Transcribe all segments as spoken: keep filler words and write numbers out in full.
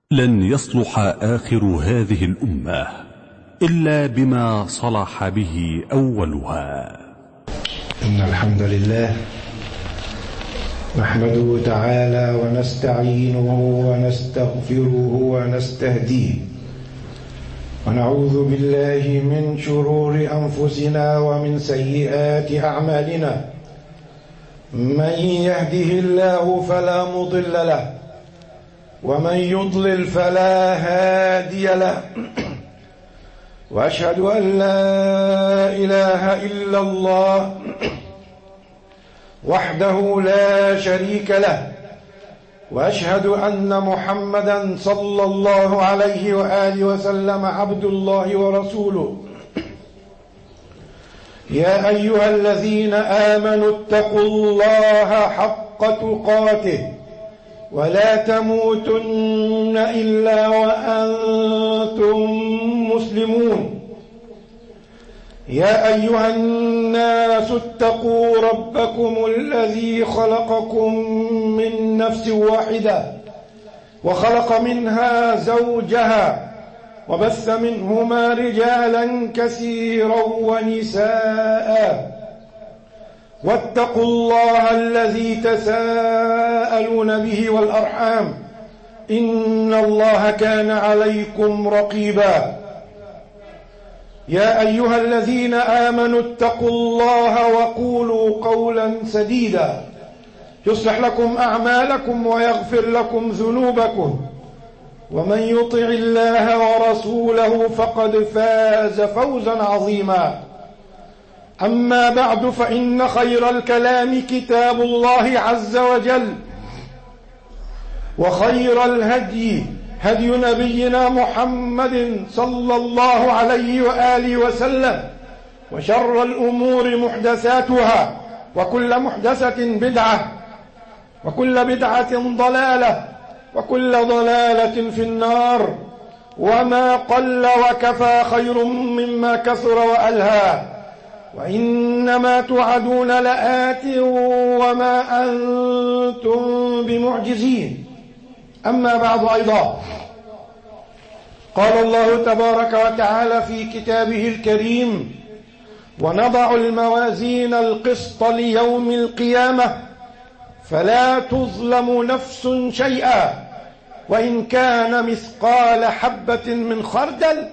لن يصلح آخر هذه الأمة إلا بما صلح به أولها. إن الحمد لله نحمده تعالى ونستعينه ونستغفره ونستهديه، ونعوذ بالله من شرور أنفسنا ومن سيئات أعمالنا. من يهده الله فلا مضل له، ومن يضلل فلا هادي له. وأشهد أن لا إله إلا الله وحده لا شريك له، وأشهد أن محمدا صلى الله عليه وآله وسلم عبد الله ورسوله. يا أيها الذين آمنوا اتقوا الله حق تقاته ولا تموتن إلا وأنتم مسلمون. يا أيها الناس اتقوا ربكم الذي خلقكم من نفس واحدة وخلق منها زوجها وبث منهما رجالا كثيرا ونساء. واتقوا الله الذي تساءلون به والأرحام، إن الله كان عليكم رقيبا. يا أيها الذين آمنوا اتقوا الله وقولوا قولا سديدا يصلح لكم أعمالكم ويغفر لكم ذنوبكم، ومن يطع الله ورسوله فقد فاز فوزا عظيما. أما بعد، فإن خير الكلام كتاب الله عز وجل، وخير الهدي هدي نبينا محمد صلى الله عليه وآله وسلم، وشر الأمور محدثاتها، وكل محدثة بدعة، وكل بدعة ضلالة، وكل ضلالة في النار. وما قل وكفى خير مما كثر وألهى، وإنما توعدون لآت وما أنتم بمعجزين. أما بعد، أيضا قال الله تبارك وتعالى في كتابه الكريم: ونضع الموازين القسط ليوم القيامة فلا تظلم نفس شيئا وإن كان مثقال حبة من خردل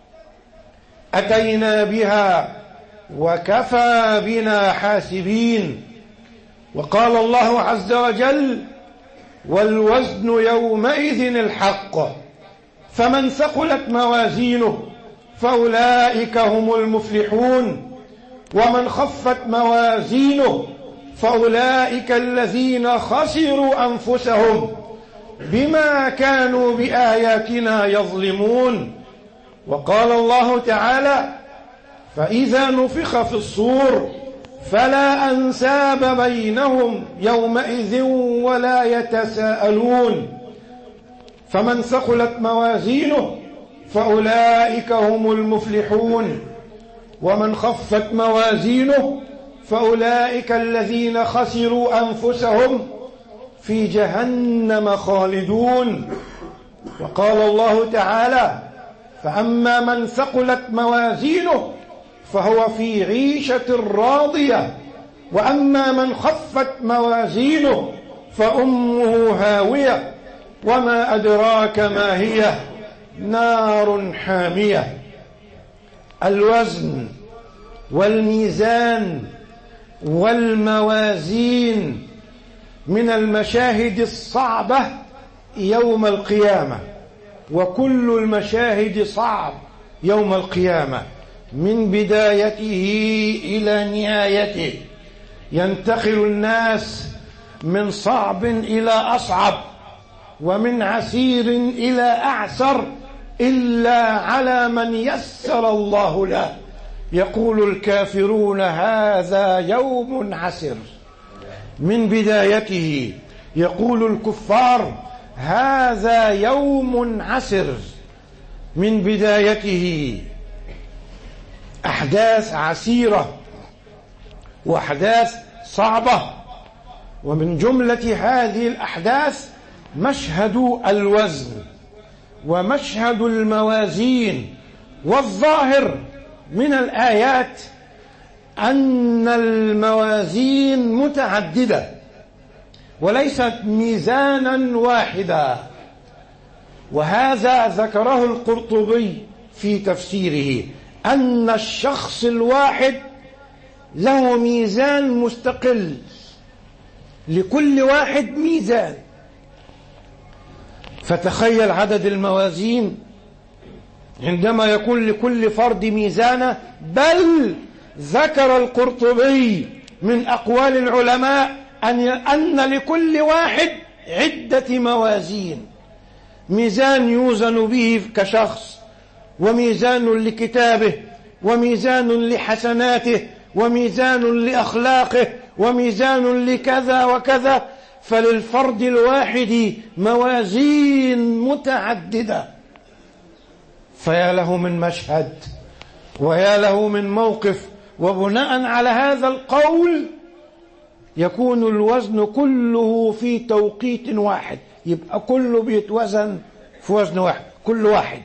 أتينا بها وكفى بنا حاسبين. وقال الله عز وجل: والوزن يومئذ الحق فمن ثقلت موازينه فأولئك هم المفلحون، ومن خفت موازينه فأولئك الذين خسروا أنفسهم بما كانوا بآياتنا يظلمون. وقال الله تعالى: فإذا نفخ في الصور فلا أنساب بينهم يومئذ ولا يتساءلون. فمن ثقلت موازينه فأولئك هم المفلحون، ومن خفت موازينه فأولئك الذين خسروا أنفسهم في جهنم خالدون. وقال الله تعالى: فأما من ثقلت موازينه فهو في عيشة راضية، وأما من خفت موازينه فأمه هاوية، وما أدراك ما هي، نار حامية. الوزن والميزان والموازين من المشاهد الصعبة يوم القيامة، وكل المشاهد صعب يوم القيامة من بدايته إلى نهايته. ينتقل الناس من صعب إلى أصعب، ومن عسير إلى أعسر، إلا على من يسر الله له. يقول الكافرون: هذا يوم عسر. من بدايته يقول الكفار: هذا يوم عسر. من بدايته أحداث عسيرة وأحداث صعبة. ومن جملة هذه الأحداث مشهد الوزن. ومشهد الموازين. والظاهر من الآيات أن الموازين متعددة وليست ميزانا واحدا، وهذا ذكره القرطبي في تفسيره، أن الشخص الواحد له ميزان مستقل، لكل واحد ميزان. فتخيل عدد الموازين عندما يكون لكل فرد ميزانة. بل ذكر القرطبي من أقوال العلماء أن أن لكل واحد عدة موازين، ميزان يوزن به كشخص، وميزان لكتابه، وميزان لحسناته، وميزان لأخلاقه، وميزان لكذا وكذا. فللفرد الواحد موازين متعددة. فيا له من مشهد ويا له من موقف. وبناء على هذا القول يكون الوزن كله في توقيت واحد، يبقى كله بيتوزن في وزن واحد، كل واحد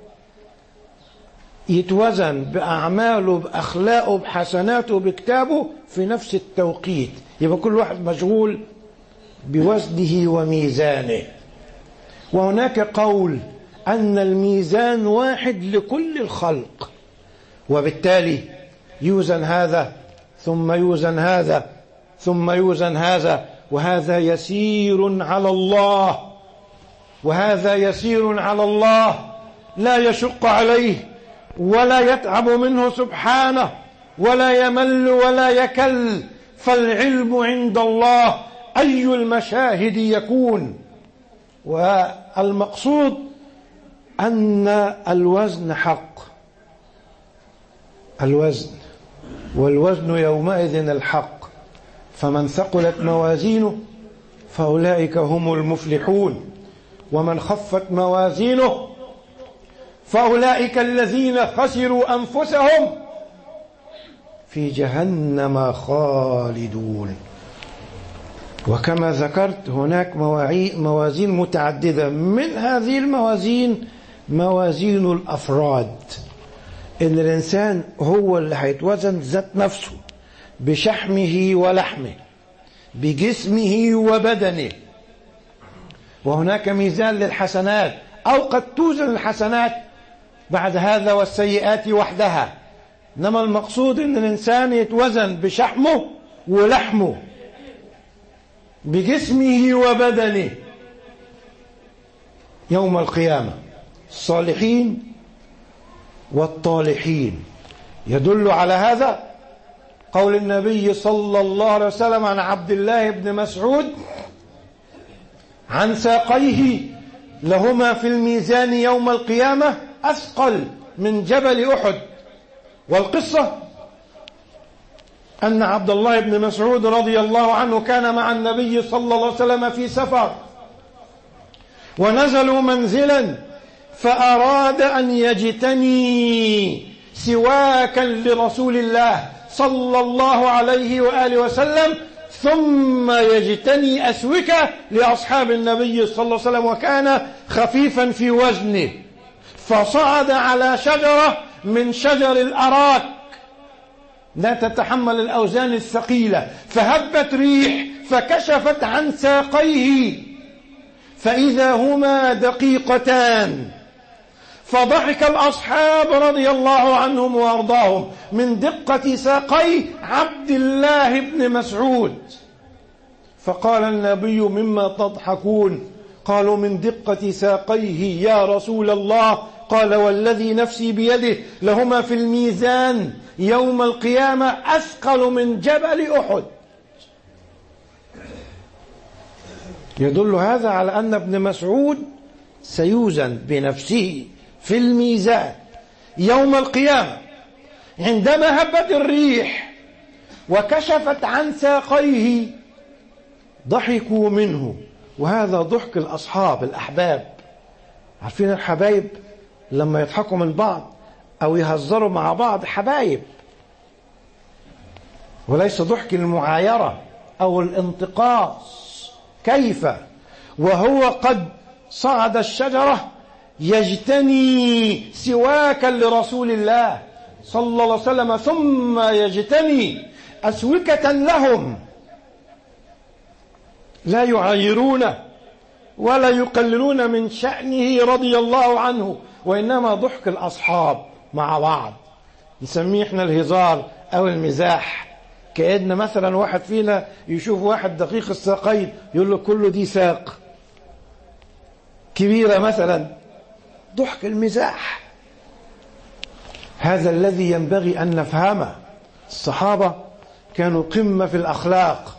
يتوزن بأعماله بأخلاقه بحسناته بكتابه في نفس التوقيت، يبقى كل واحد مشغول بوزنه وميزانه. وهناك قول أن الميزان واحد لكل الخلق، وبالتالي يوزن هذا ثم يوزن هذا ثم يوزن هذا، وهذا يسير على الله وهذا يسير على الله، لا يشق عليه ولا يتعب منه سبحانه، ولا يمل ولا يكل. فالعلم عند الله أي المشاهد يكون. والمقصود أن الوزن حق، الوزن والوزن يومئذ الحق. فمن ثقلت موازينه فأولئك هم المفلحون، ومن خفت موازينه فأولئك الذين خسروا أنفسهم في جهنم خالدون. وكما ذكرت هناك موازين متعددة. من هذه الموازين موازين الأفراد، إن الإنسان هو اللي هيتوزن ذات نفسه بشحمه ولحمه، بجسمه وبدنه. وهناك ميزان للحسنات، أو قد توزن الحسنات بعد هذا والسيئات وحدها، إنما المقصود أن الإنسان يتوزن بشحمه ولحمه، بجسمه وبدنه يوم القيامة، الصالحين والطالحين. يدل على هذا قول النبي صلى الله عليه وسلم عن عبد الله بن مسعود: عن ساقيه لهما في الميزان يوم القيامة أثقل من جبل أحد. والقصة أن عبد الله بن مسعود رضي الله عنه كان مع النبي صلى الله عليه وسلم في سفر، ونزلوا منزلا، فأراد أن يجتني سواكا لرسول الله صلى الله عليه وآله وسلم، ثم يجتني أسوكة لأصحاب النبي صلى الله عليه وسلم، وكان خفيفا في وزنه. فصعد على شجرة من شجر الأراك لا تتحمل الأوزان الثقيلة، فهبت ريح فكشفت عن ساقيه فإذا هما دقيقتان. فضحك الأصحاب رضي الله عنهم وأرضاهم من دقة ساقي عبد الله بن مسعود. فقال النبي: مما تضحكون؟ قالوا: من دقة ساقيه يا رسول الله. قال: والذي نفسي بيده لهما في الميزان يوم القيامة أثقل من جبل أحد. يدل هذا على أن ابن مسعود سيوزن بنفسه في الميزان يوم القيامة. عندما هبت الريح وكشفت عن ساقيه ضحكوا منه، وهذا ضحك الأصحاب الأحباب. عارفين الحبايب لما يضحكوا من بعض أو يهزروا مع بعض حبايب، وليس ضحك المعايرة أو الانتقاص. كيف وهو قد صعد الشجرة يجتني سواكا لرسول الله صلى الله عليه وسلم ثم يجتني أسوكة لهم لا يعايرونه ولا يقللون من شأنه رضي الله عنه، وإنما ضحك الأصحاب مع بعض نسميه احنا الهزار أو المزاح. كأن مثلا واحد فينا يشوف واحد دقيق الساقين يقول له كله دي ساق كبيرة مثلا، ضحك المزاح. هذا الذي ينبغي أن نفهمه. الصحابة كانوا قمة في الأخلاق،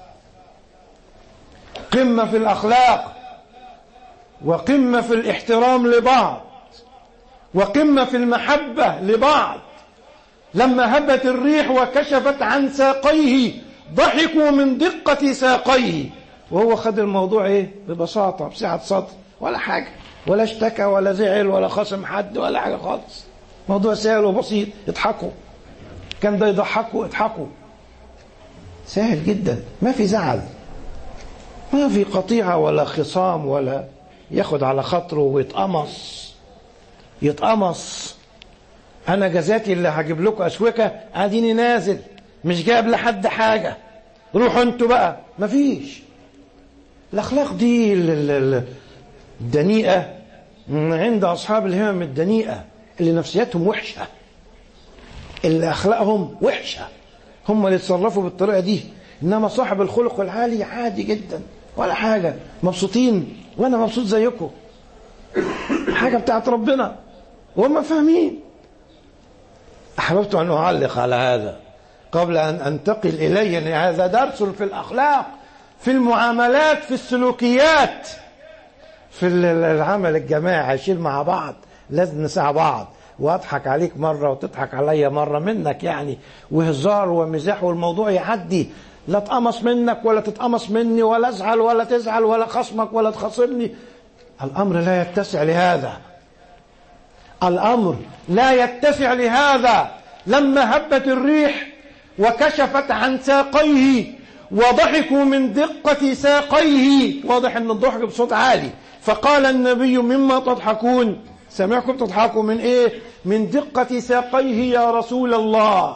قمة في الأخلاق، وقمة في الاحترام لبعض، وقمة في المحبة لبعض. لما هبت الريح وكشفت عن ساقيه ضحكوا من دقة ساقيه، وهو خد الموضوع ايه ببساطة بسعة صدر، ولا حاجة، ولا اشتكى ولا زعل ولا خصم حد ولا حاجة خالص. موضوع سهل وبسيط، اضحكوا. كان ده يضحكوا اضحكوا، سهل جدا، ما في زعل، ما في قطيعة ولا خصام، ولا ياخد على خاطره ويتقمص يتقمص. انا جزاتي اللي هجيب لكم اسوكه، اديني نازل مش جايب لحد حاجه، روحوا انتوا بقى. مفيش. الاخلاق دي الدنيئه عند اصحاب الهمم الدنيئه اللي نفسياتهم وحشه، اللي اخلاقهم وحشه، هم اللي يتصرفوا بالطريقه دي. انما صاحب الخلق العالي عادي جدا، ولا حاجه، مبسوطين، وانا مبسوط زيكم، حاجه بتاعت ربنا، وهم فاهمين. أحببت أن أعلق على هذا قبل أن أنتقل إليه، أن هذا درس في الأخلاق، في المعاملات، في السلوكيات، في العمل الجماعي. عايشين مع بعض لازم نساعد بعض، وأضحك عليك مرة وتضحك عليا مرة منك يعني، وهزار ومزاح والموضوع يعدي، لا تقمص منك ولا تتقمص مني، ولا أزعل ولا تزعل، ولا خصمك ولا تخاصمني. الأمر لا يتسع لهذا، الأمر لا يتسع لهذا. لما هبت الريح وكشفت عن ساقيه وضحكوا من دقة ساقيه، واضح أن الضحك بصوت عالي، فقال النبي مما تضحكون؟ سمعكم تضحكوا من إيه؟ من دقة ساقيه يا رسول الله.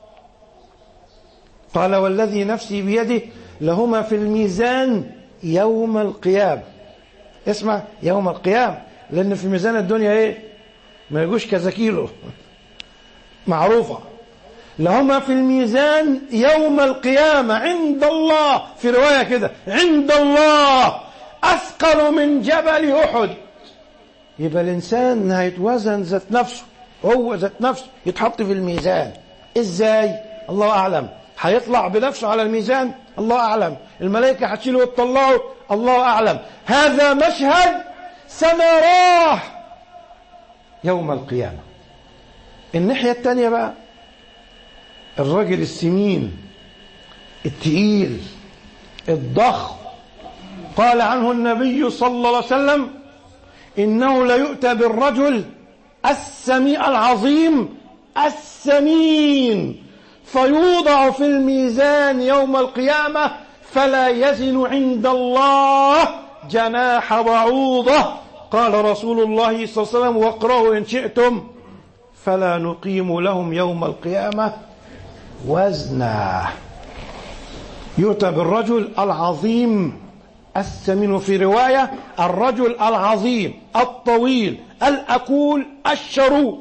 قال والذي نفسي بيده لهما في الميزان يوم القيامة. اسمع، يوم القيامة، لأن في ميزان الدنيا إيه؟ ما يجوش كذا كيلو، معروفة. لهما في الميزان يوم القيامة عند الله، في رواية كده عند الله أثقل من جبل أحد. يبقى الإنسان هيتوزن ذات نفسه، هو ذات نفسه يتحط في الميزان. إزاي؟ الله أعلم. هيطلع بنفسه على الميزان؟ الله أعلم. الملائكة هتشيله وتطلعه؟ الله أعلم. هذا مشهد سنراه يوم القيامة. الناحية التانية بقى الرجل السمين التقيل الضخم، قال عنه النبي صلى الله عليه وسلم إنه ليؤتى بالرجل السمين العظيم السمين فيوضع في الميزان يوم القيامة فلا يزن عند الله جناح بعوضة. قال رسول الله صلى الله عليه وسلم واقرأوا إن شئتم فلا نقيم لهم يوم القيامة وزنا. يؤتى بالرجل العظيم السمين، في رواية الرجل العظيم الطويل الأكول الشروب،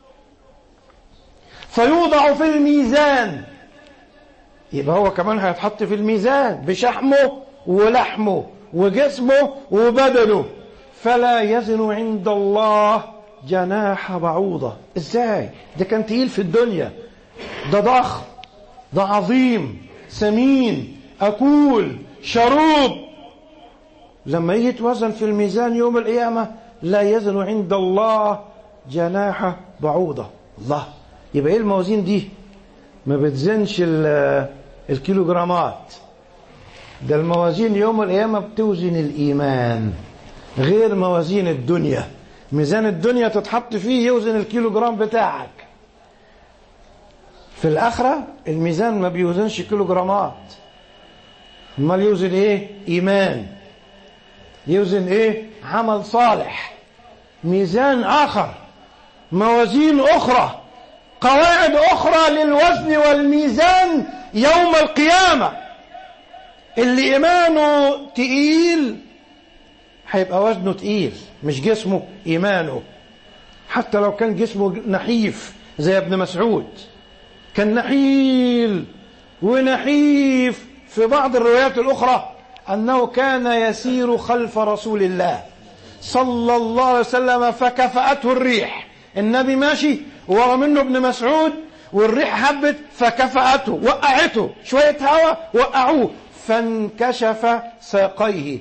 فيوضع في الميزان. يبقى هو كمان هيتحط في الميزان بشحمه ولحمه وجسمه وبدنه، فلا يزن عند الله جناح بعوضة. ازاي؟ ده كان تقيل في الدنيا، ده ضخم، ده عظيم سمين أكول شروب، لما يجي يتوزن في الميزان يوم القيامة لا يزن عند الله جناح بعوضة. الله، يبقى ايه الموازين دي؟ ما بتزنش الكيلوغرامات، ده الموازين يوم القيامة بتوزن الإيمان، غير موازين الدنيا. ميزان الدنيا تتحط فيه يوزن الكيلوغرام بتاعك، في الآخرة الميزان ما بيوزنش كيلوغرامات، امال يوزن ايه؟ إيمان، يوزن ايه؟ عمل صالح. ميزان آخر، موازين أخرى، قواعد أخرى للوزن والميزان يوم القيامة. اللي إيمانه تقيل هيبقى وزنه تقيل، مش جسمه، إيمانه. حتى لو كان جسمه نحيف زي ابن مسعود، كان نحيل ونحيف. في بعض الروايات الأخرى أنه كان يسير خلف رسول الله صلى الله عليه وسلم فكفأته الريح. النبي ماشي ورا منه ابن مسعود والريح هبت فكفأته، وقعته، شوية هواء وقعوه فانكشف ساقيه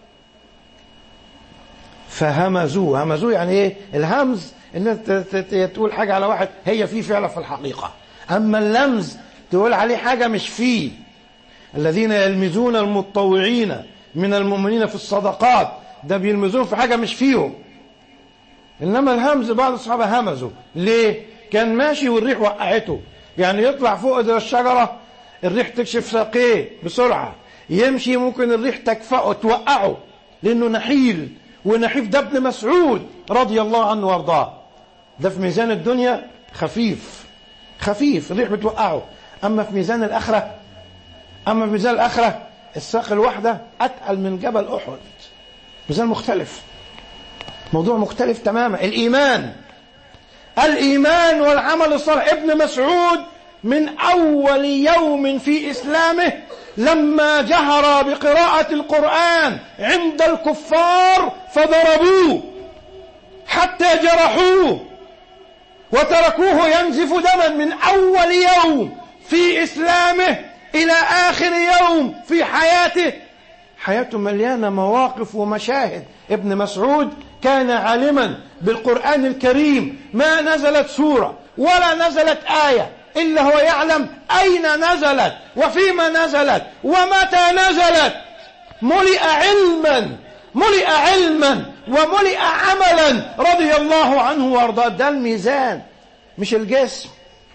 فهمزوه. همزوه يعني ايه؟ الهمز ان انت تقول حاجة على واحد هي فيه فعلا في الحقيقة، اما اللمز تقول عليه حاجة مش فيه. الذين يلمزون المتطوعين من المؤمنين في الصدقات، ده بيلمزون في حاجة مش فيهم. انما الهمز بعض الصحابة همزوا. ليه؟ كان ماشي والريح وقعته، يعني يطلع فوق ده الشجرة الريح تكشف ساقيه بسرعة، يمشي ممكن الريح تكفأه توقعه لأنه نحيل ونحيف. ده ابن مسعود رضي الله عنه وارضاه. ده في ميزان الدنيا خفيف خفيف، الريح بتوقعه. أما في ميزان الآخرة أما في ميزان الآخرة الساق الواحدة أتقل من جبل أحد. ميزان مختلف، موضوع مختلف تماما. الإيمان الإيمان والعمل الصالح. ابن مسعود من أول يوم في إسلامه لما جهر بقراءة القرآن عند الكفار فضربوه حتى جرحوه وتركوه ينزف دما. من أول يوم في إسلامه إلى آخر يوم في حياته، حياته مليانة مواقف ومشاهد. ابن مسعود كان عالما بالقرآن الكريم، ما نزلت سورة ولا نزلت آية إلا هو يعلم أين نزلت وفيما نزلت ومتى نزلت. ملئ علما ملئ علما وملئ عملا رضي الله عنه وارضاه. ده الميزان، مش الجسم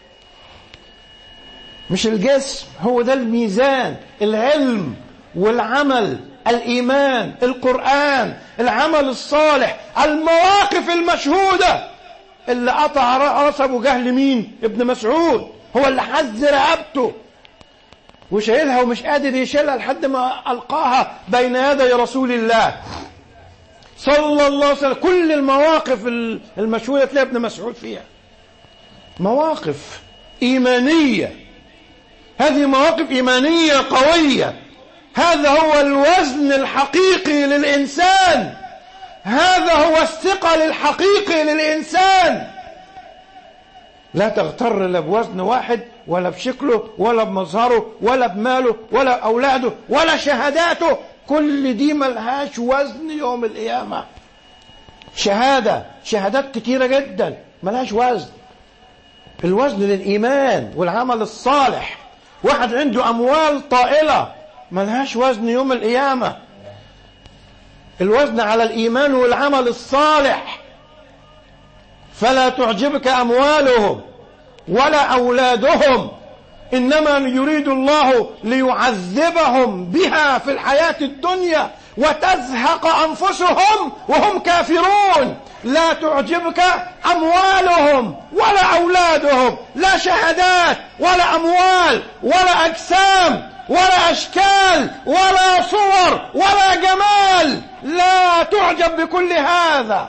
مش الجسم هو ده الميزان. العلم والعمل، الإيمان، القرآن، العمل الصالح، المواقف المشهودة. اللي قطع رأس أبو جهل مين؟ ابن مسعود. هو اللي حز رقبته وشايلها ومش قادر يشيلها لحد ما ألقاها بين يدي رسول الله صلى الله عليه وسلم. كل المواقف المشهودة تلاقي ابن مسعود فيها مواقف إيمانية. هذه مواقف إيمانية قوية. هذا هو الوزن الحقيقي للإنسان، هذا هو الثقل الحقيقي للإنسان. لا تغتر لا بوزن واحد ولا بشكله ولا بمظهره ولا بماله ولا أولاده ولا شهاداته. كل دي ملهاش وزن يوم القيامة. شهادة شهادات كتيرة جدا ملهاش وزن. الوزن للإيمان والعمل الصالح. واحد عنده أموال طائلة ملهاش وزن يوم القيامة. الوزن على الإيمان والعمل الصالح. فلا تعجبك أموالهم ولا أولادهم، إنما يريد الله ليعذبهم بها في الحياة الدنيا وتزهق أنفسهم وهم كافرون. لا تعجبك أموالهم ولا أولادهم، لا شهادات ولا أموال ولا أجسام ولا أشكال ولا صور ولا جمال. لا تعجب بكل هذا،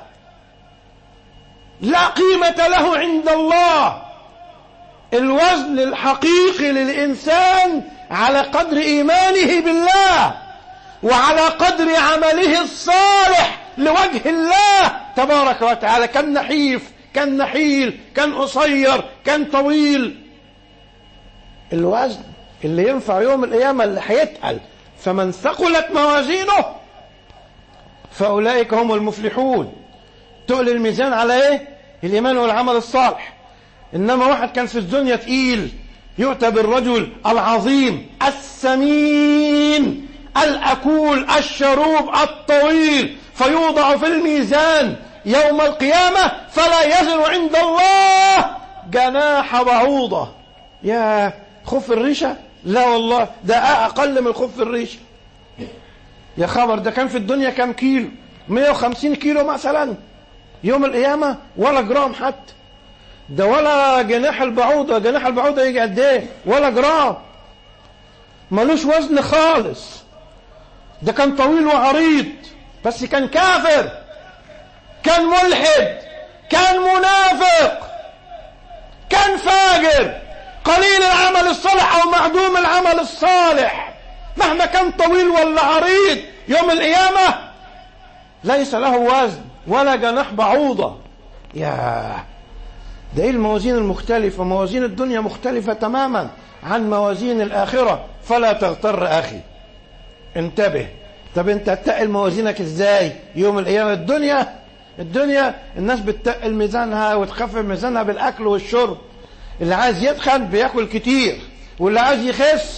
لا قيمة له عند الله. الوزن الحقيقي للإنسان على قدر إيمانه بالله وعلى قدر عمله الصالح لوجه الله تبارك وتعالى. كان نحيف، كان نحيل، كان قصير، كان طويل. الوزن اللي ينفع يوم القيامة اللي هيتقل. فمن ثقلت موازينه فأولئك هم المفلحون. تقل الميزان على ايه؟ الإيمان والعمل الصالح. إنما واحد كان في الدنيا تقيل، يؤتى بالرجل العظيم السمين الأكول الشروب الطويل فيوضع في الميزان يوم القيامة فلا يزن عند الله جناح بعوضة. يا خف الريشة؟ لا والله، ده أقل من خف الريشة. يا خبر، ده كان في الدنيا كم كيلو؟ مئة وخمسين كيلو مثلا. يوم القيامة ولا جرام حتى، ده ولا جناح البعوضة. جناح البعوضة يجي قد ايه؟ ولا جرام، ملوش وزن خالص. ده كان طويل وعريض، بس كان كافر، كان ملحد، كان منافق، كان فاجر، قليل العمل الصالح او معدوم العمل الصالح. مهما كان طويل ولا عريض يوم القيامة ليس له وزن ولا جناح بعوضة. يا ده ايه الموازين المختلفة؟ موازين الدنيا مختلفة تماما عن موازين الآخرة، فلا تغتر أخي، انتبه. طب انت تتقل موازينك ازاي يوم القيامة؟ الدنيا الدنيا الناس بتتقل ميزانها وتخفف ميزانها بالأكل والشرب. اللي عايز يتخن بياكل كتير، واللي عايز يخس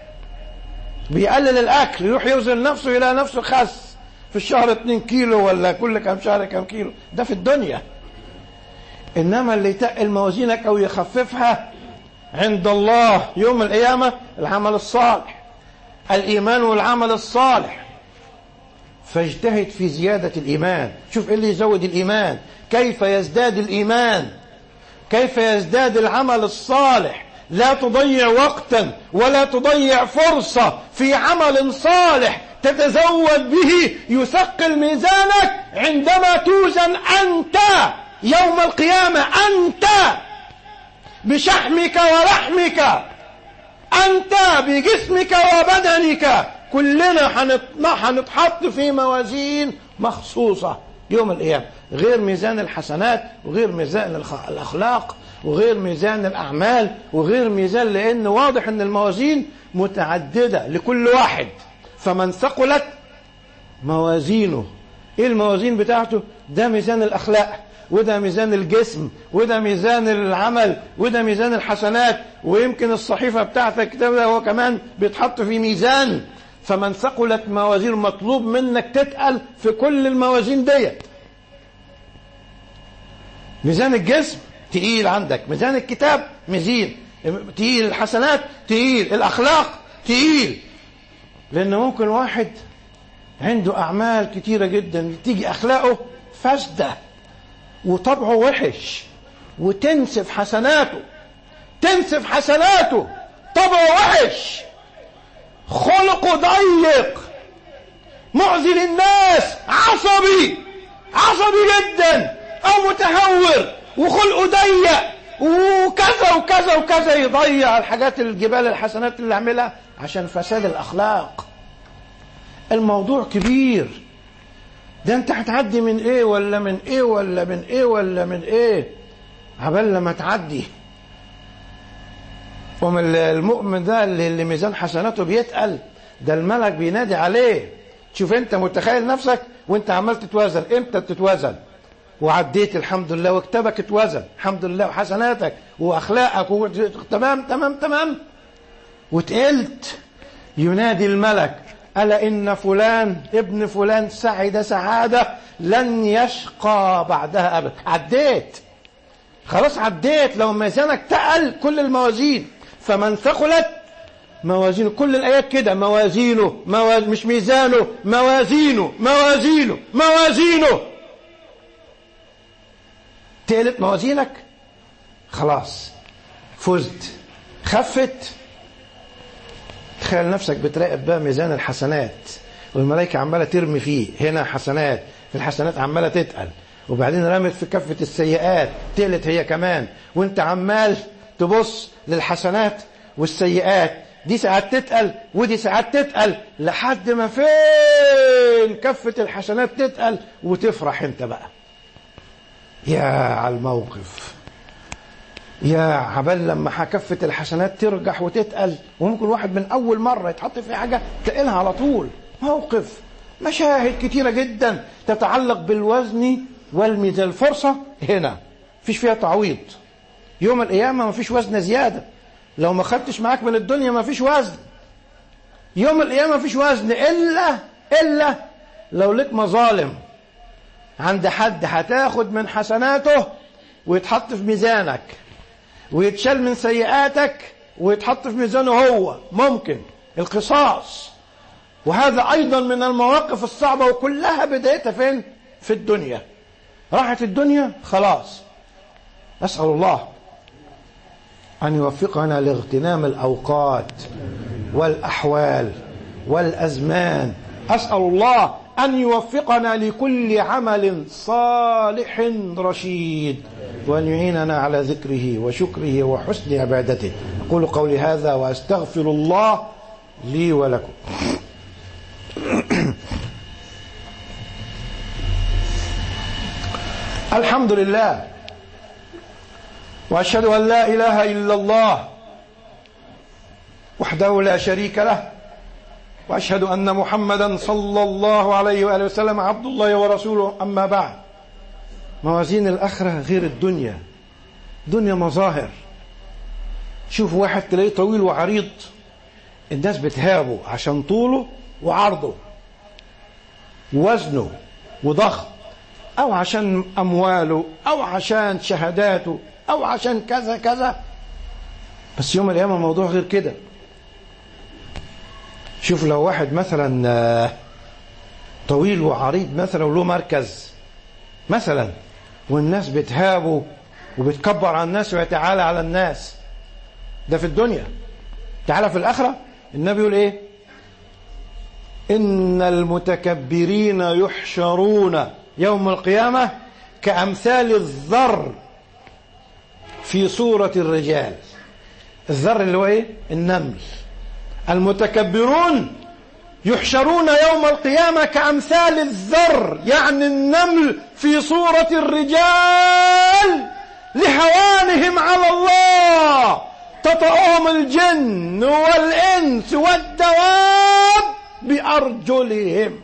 بيقلل الأكل، يروح يوزن نفسه يلاقي نفسه خس في الشهر اتنين كيلو ولا كل كام شهر كام كيلو. ده في الدنيا. إنما اللي يتقل موازينك أو يخففها عند الله يوم القيامة العمل الصالح، الإيمان والعمل الصالح. فاجتهد في زيادة الإيمان. شوف إيه اللي يزود الإيمان، كيف يزداد الإيمان، كيف يزداد العمل الصالح. لا تضيع وقتا ولا تضيع فرصة في عمل صالح تتزود به يثقل ميزانك عندما توزن أنت يوم القيامة. أنت بشحمك ولحمك، أنت بجسمك وبدنك، كلنا هنتحط في موازين مخصوصة يوم القيامة، غير ميزان الحسنات وغير ميزان الأخلاق وغير ميزان الأعمال وغير ميزان، لأن واضح أن الموازين متعددة لكل واحد. فمن ثقلت موازينه، إيه الموازين بتاعته؟ ده ميزان الأخلاق، وده ميزان الجسم، وده ميزان العمل، وده ميزان الحسنات، ويمكن الصحيفة بتاعتك الكتاب ده هو كمان بيتحط في ميزان. فمن ثقلت موازين، مطلوب منك تتقل في كل الموازين ديت. ميزان الجسم تقيل عندك، ميزان الكتاب مزين تقيل، الحسنات تقيل، الأخلاق تقيل. لأن ممكن واحد عنده أعمال كتيرة جدا تيجي أخلاقه فاسدة وطبعه وحش وتنسف حسناته، تنسف حسناته، طبعه وحش، خلقه ضيق، معزي للناس، عصبي عصبي جدا، او متهور وخلقه ضيق وكذا وكذا وكذا، يضيع الحاجات الجبال الحسنات اللي عملها عشان فساد الاخلاق. الموضوع كبير ده، انت هتعدي من ايه ولا من ايه ولا من ايه ولا من ايه عبال لما تعدي. ومن المؤمن ده اللي ميزان حسناته بيتقل، ده الملك بينادي عليه. شوف انت متخيل نفسك وانت عمال تتوازن، امتى تتوازن؟ وعديت الحمد لله، وكتابك اتوازن الحمد لله، وحسناتك واخلاقك و... تمام تمام تمام، وتقلت. ينادي الملك ألا إن فلان ابن فلان سعد سعادة لن يشقى بعدها أبدا. عديت خلاص، عديت. لو ميزانك تقل كل الموازين. فمن ثقلت موازينه، كل الآيات كده، موازينه مواز... مش ميزانه، موازينه موازينه موازينه. تقلت موازينك خلاص فزت. خفت، تخيل نفسك بتراقب بقى ميزان الحسنات والملائكة عمالة ترمي فيه، هنا حسنات، في الحسنات عمالة تتقل، وبعدين رمت في كفة السيئات تقلت هي كمان، وانت عمال تبص للحسنات والسيئات، دي ساعات تتقل ودي ساعات تتقل، لحد ما فين كفة الحسنات تتقل وتفرح انت بقى. يا على الموقف، يا عبال لما كفة الحسنات ترجح وتتقل، وممكن واحد من أول مرة يتحط في حاجة تقلها على طول. موقف، مشاهد كتيرة جدا تتعلق بالوزن والميزان. الفرصة هنا فيش فيها تعويض. يوم القيامة ما فيش وزن زيادة، لو ما خدتش معاك من الدنيا ما فيش وزن. يوم القيامة ما فيش وزن إلا إلا لو لك مظالم عند حد، هتاخد من حسناته ويتحط في ميزانك، ويتشال من سيئاتك ويتحط في ميزانه هو، ممكن القصاص. وهذا أيضا من المواقف الصعبة، وكلها بدايتها فين؟ في الدنيا. راحت الدنيا خلاص. أسأل الله أن يوفقنا لاغتنام الأوقات والأحوال والأزمان. أسأل الله أن يوفقنا لكل عمل صالح رشيد، وأن يعيننا على ذكره وشكره وحسن عبادته. أقول قولي هذا وأستغفر الله لي ولكم. الحمد لله، وأشهد أن لا إله إلا الله وحده لا شريك له، وأشهد أن محمدا صلى الله عليه وآله وسلم عبد الله ورسوله. أما بعد، موازين الآخرة غير الدنيا. دنيا مظاهر. شوف واحد تلاقيه طويل وعريض، الناس بتهابه عشان طوله وعرضه ووزنه وضخم، أو عشان أمواله، أو عشان شهاداته، أو عشان كذا كذا. بس يوم القيامة الموضوع غير كده. شوف لو واحد مثلا طويل وعريض مثلا وله مركز مثلا، والناس بتهابه وبتكبر على الناس ويتعالى على الناس، ده في الدنيا. تعالى في الآخرة النبي يقول إيه؟ إن المتكبرين يحشرون يوم القيامة كأمثال الذر في صورة الرجال. الذر اللي هو إيه؟ النمل. المتكبرون يحشرون يوم القيامة كأمثال الذر، يعني النمل في صورة الرجال، لهوانهم على الله تطأهم الجن والإنس والدواب بأرجلهم.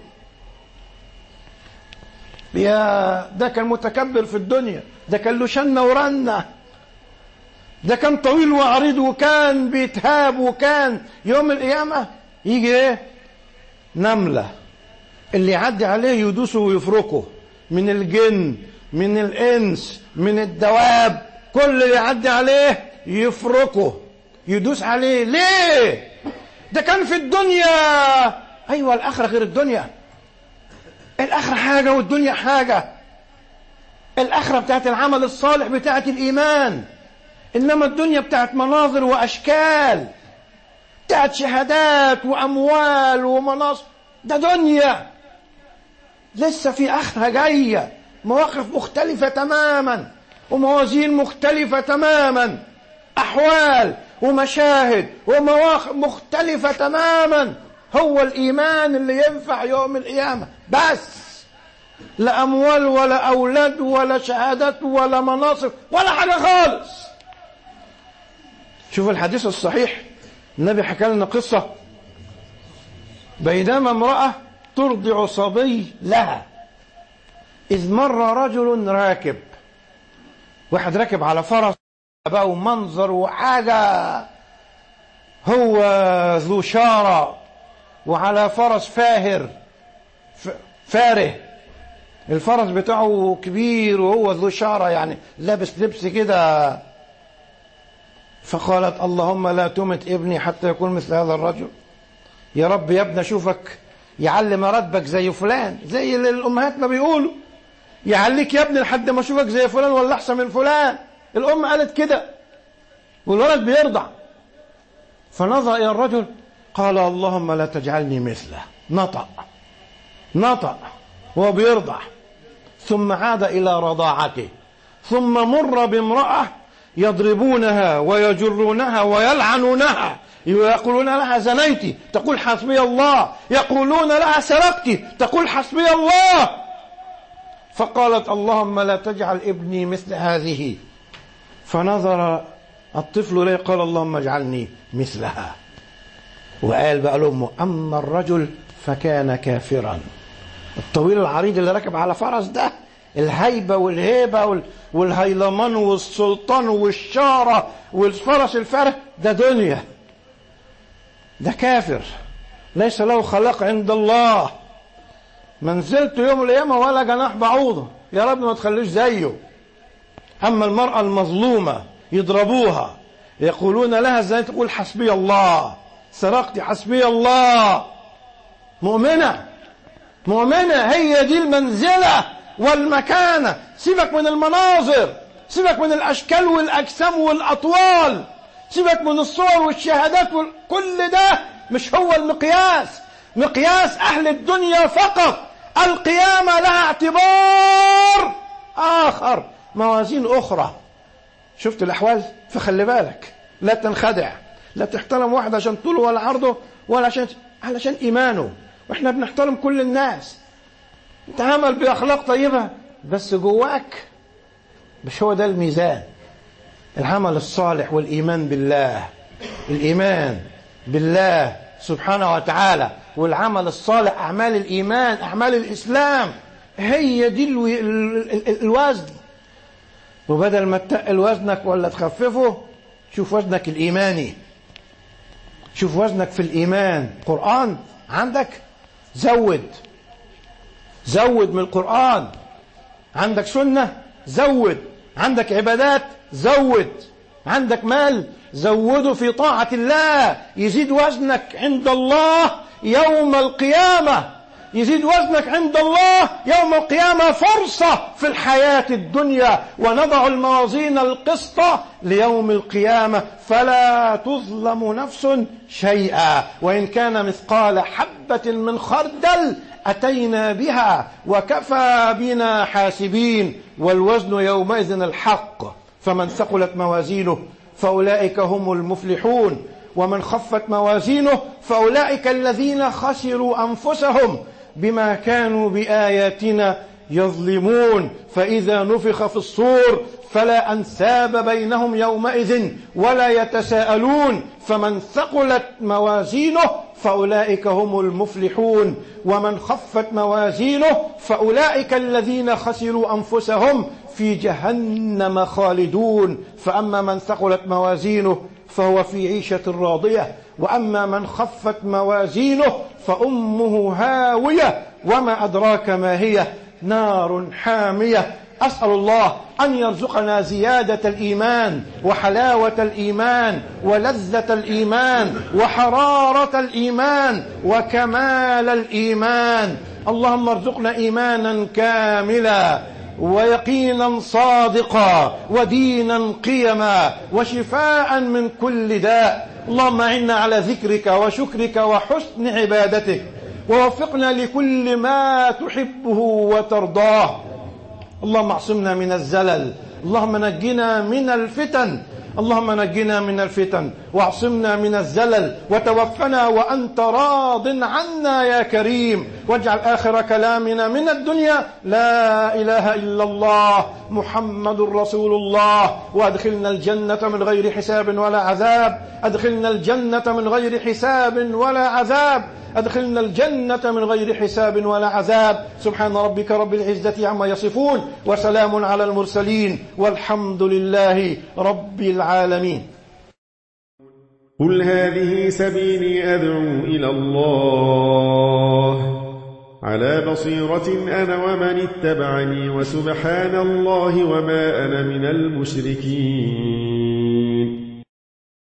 يا ده كان متكبر في الدنيا، ده كان له شنة ورنة، ده كان طويل وعريض وكان بيتهاب، وكان يوم القيامة يجي ايه؟ نملة، اللي يعدي عليه يدوسه ويفركه، من الجن من الإنس من الدواب، كل اللي يعدي عليه يفركه يدوس عليه. ليه؟ ده كان في الدنيا. أيوة، الآخرة غير الدنيا. الآخرة حاجة والدنيا حاجة. الآخرة بتاعت العمل الصالح، بتاعت الإيمان، إنما الدنيا بتاعت مناظر وأشكال، بتاعت شهادات وأموال ومناصب. ده دنيا. لسه في آخرة جاية، مواقف مختلفة تماما وموازين مختلفة تماما، أحوال ومشاهد ومواقف مختلفة تماما. هو الإيمان اللي ينفع يوم القيامة بس، لا أموال ولا أولاد ولا شهادات ولا مناصب ولا حاجة خالص. شوف الحديث الصحيح، النبي حكى لنا قصة. بينما امرأة ترضع صبي لها، إذ مر رجل راكب. واحد راكب على فرس بقى، ومنظر وحاجة، هو ذو شارة وعلى فرس فاهر فاره، الفرس بتاعه كبير وهو ذو شارة، يعني لابس لبس كده. فقالت اللهم لا تمت ابني حتى يكون مثل هذا الرجل. يا رب يا ابني اشوفك يعلم راتبك زي فلان، زي اللي الامهات ما بيقولوا، يعليك يا ابني لحد ما اشوفك زي فلان ولا احسن من فلان. الام قالت كده والولد بيرضع. فنظر الى الرجل قال اللهم لا تجعلني مثله. نطق نطق وهو بيرضع، ثم عاد الى رضاعته. ثم مر بامرأة يضربونها ويجرونها ويلعنونها، يقولون لها زنيتي تقول حسبي الله، يقولون لها سرقتي تقول حسبي الله. فقالت اللهم لا تجعل ابني مثل هذه. فنظر الطفل إليه قال اللهم اجعلني مثلها. وقال بقى لأمه أما الرجل فكان كافرا. الطويل العريض اللي راكب على فرس ده، الهيبة والهيبة والهيلمان والسلطان والشارة والفرس الفارس، ده دنيا، ده كافر ليس له خلاق عند الله، منزلته يوم القيامة ولا جناح بعوضة. يا رب ما تخليش زيه. أما المرأة المظلومة يضربوها يقولون لها ازاي تقول حسبي الله، سرقتي حسبي الله. مؤمنة مؤمنة، هي دي المنزلة والمكانة. سيبك من المناظر، سيبك من الأشكال والأجسام والأطوال، سيبك من الصور والشهادات وال... كل ده مش هو المقياس. مقياس أهل الدنيا فقط. القيامة لها اعتبار آخر، موازين أخرى. شفت الأحوال؟ فخلي بالك، لا تنخدع، لا تحترم واحد عشان طوله ولا عرضه ولا عشان علشان إيمانه. وإحنا بنحترم كل الناس، تعامل بأخلاق طيبة، بس جواك مش هو ده الميزان. العمل الصالح والإيمان بالله، الإيمان بالله سبحانه وتعالى والعمل الصالح، أعمال الإيمان، أعمال الإسلام، هي دي الو... ال... ال... الوزن. وبدل ما تقل وزنك ولا تخففه، شوف وزنك الإيماني، شوف وزنك في الإيمان. قرآن عندك زود، زود من القرآن. عندك سنة زود، عندك عبادات زود، عندك مال زوده في طاعة الله، يزيد وزنك عند الله يوم القيامة، يزيد وزنك عند الله يوم القيامة. فرصة في الحياة الدنيا، ونضع الموازين القسط ليوم القيامة فلا تظلم نفس شيئا، وإن كان مثقال حبة من خردل أتينا بها وكفى بنا حاسبين. والوزن يومئذ الحق، فمن ثقلت موازينه فأولئك هم المفلحون، ومن خفت موازينه فأولئك الذين خسروا أنفسهم بما كانوا بآياتنا يظلمون. فإذا نفخ في الصور فلا أنساب بينهم يومئذ ولا يتساءلون. فمن ثقلت موازينه فأولئك هم المفلحون، ومن خفت موازينه فأولئك الذين خسروا أنفسهم في جهنم خالدون. فأما من ثقلت موازينه فهو في عيشة راضية، وأما من خفت موازينه فأمه هاوية وما أدراك ما هي، نار حامية. أسأل الله أن يرزقنا زيادة الإيمان وحلاوة الإيمان ولذة الإيمان وحرارة الإيمان وكمال الإيمان. اللهم ارزقنا إيمانا كاملا ويقينا صادقا ودينا قيما وشفاء من كل داء. اللهم أعنا على ذكرك وشكرك وحسن عبادتك، ووفقنا لكل ما تحبه وترضاه. اللهم اعصمنا من الزلل، اللهم نجنا من الفتن، اللهم نجنا من الفتن واعصمنا من الزلل، وتوفنا وأنت راض عنا يا كريم. واجعل آخر كلامنا من الدنيا لا إله إلا الله محمد رسول الله. وأدخلنا الجنة من غير حساب ولا عذاب، أدخلنا الجنة من غير حساب ولا عذاب، أدخلنا الجنة من غير حساب ولا عذاب. سبحان ربك رب العزة عما يصفون، وسلام على المرسلين، والحمد لله رب العالمين. قل هذه سبيلي أدعو إلى الله على بصيرة أنا ومن اتبعني، وسبحان الله وما أنا من المشركين.